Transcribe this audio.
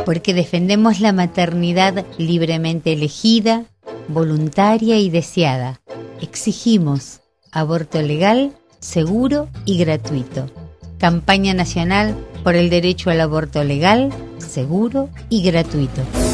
Porque defendemos la maternidad libremente elegida, voluntaria y deseada. Exigimos aborto legal, seguro y gratuito. Campaña Nacional por el Derecho al Aborto Legal, Seguro y Gratuito.